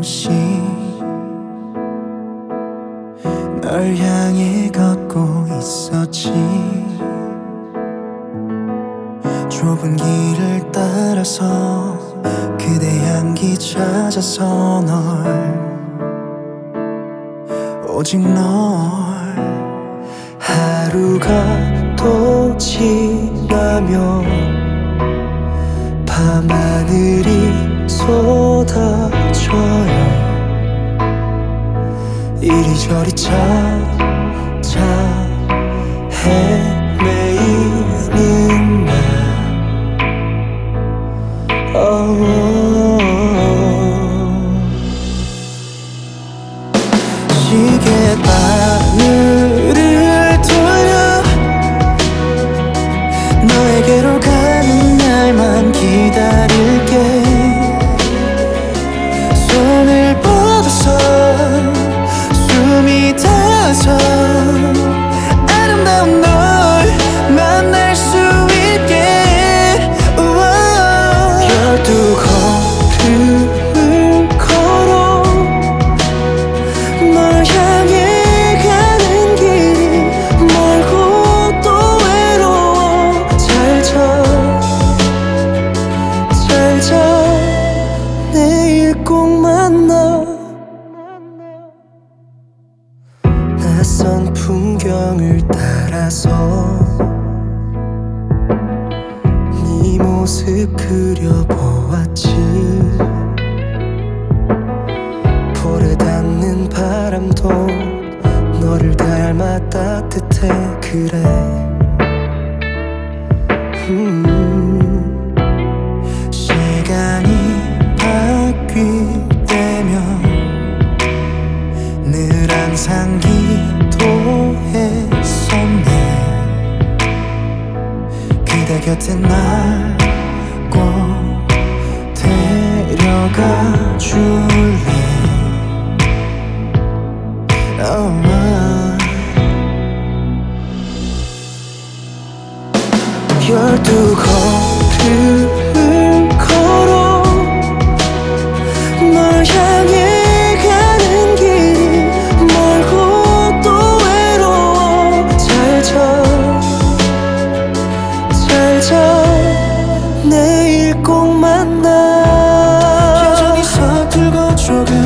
조금씩 널 향해 걷고 있었지. 좁은 길을 따라서 그대 향기 찾아서 오직 널 하루가 또 지나며 밤하늘이 쏟아져요. 이리저리 찾아 헤매이는 나. 시계 바늘을 돌려 너에게로 가는 날만 기다릴게. 손을 뻗어서 숨이 닿아서 아름다운 널 만날 수 있게. 열두 걸음을 걸어 널 향해 가는 길이 멀고 또 외로워. 잘 자 내일 꼭 만나. 낯선 풍경을 따라서 네 모습 그려보았지. 볼에 닿는 바람도 너를 닮아 따뜻해. 그래 시간이 바뀔 때면 늘 항상 기도했었네. 그대 곁에 날 꼭 데려가 줄래. 열두 걸음을 걸어 널 향해 가는 길이 멀고 또 외로워. 잘 자 내일 꼭 만나. 여전히 서툴고 조금